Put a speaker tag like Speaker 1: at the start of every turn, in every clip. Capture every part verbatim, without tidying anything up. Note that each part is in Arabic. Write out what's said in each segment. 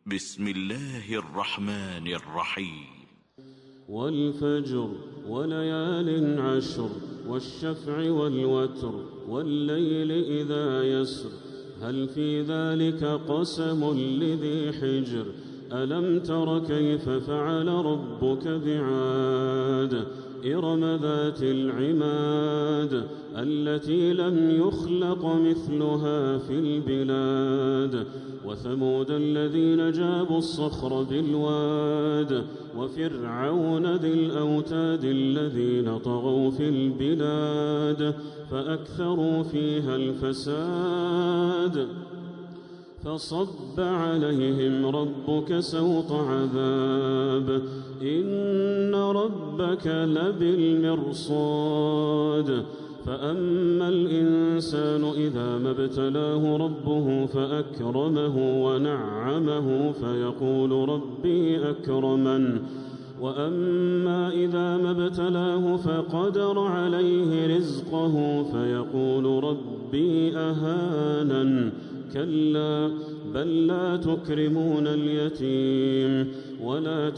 Speaker 1: بسم الله الرحمن الرحيم.
Speaker 2: والفجر وليال عشر والشفع والوتر والليل إذا يسر هل في ذلك قسم لذي حجر ألم تر كيف فعل ربك بعاد إرم ذات العماد التي لم يخلق مثلها في البلاد وثمود الذين جابوا الصخر بالواد وفرعون ذي الأوتاد الذين طغوا في البلاد فأكثروا فيها الفساد فصب عليهم ربك سوط عذاب إن ربك لبالمرصاد فأما الإنسان إذا ما ابتلاه ربه فأكرمه ونعمه فيقول ربي أكرمن وأما إذا ما ابتلاه فقدر عليه رزقه فيقول ربي أهانن كلا بل لا تكرمون اليتيم ولا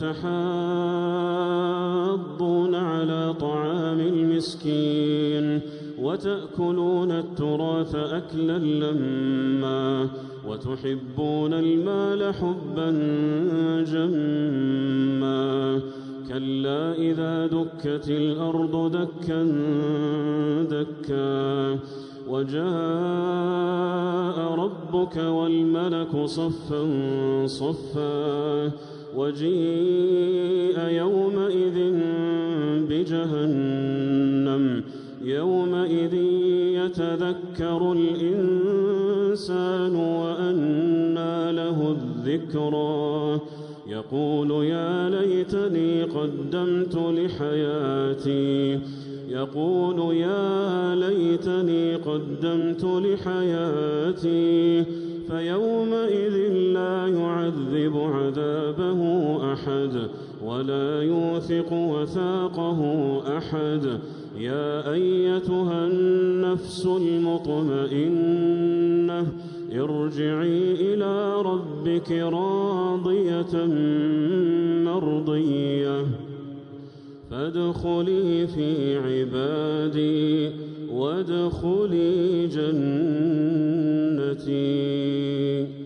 Speaker 2: تحاضون على طعام المسكين وتأكلون التراث أكلا لما وتحبون المال حبا جما كلا إذا دكت الأرض دكا دكا وجاء ربك والملك صفا صفا وجيء يومئذ بجهنم يومئذ يتذكر الإنسان وأنى له الذكرى يقول يا ليتني قدمت لحياتي يقول يا ليتني قدمت لحياتي فيومئذ لا يعذب عذابه أحد ولا يوثق وثاقه أحد يا أيتها النفس المطمئنة ارجعي إلى ربك راضية مرضية فادخلي في عبادي وادخلي جنتي.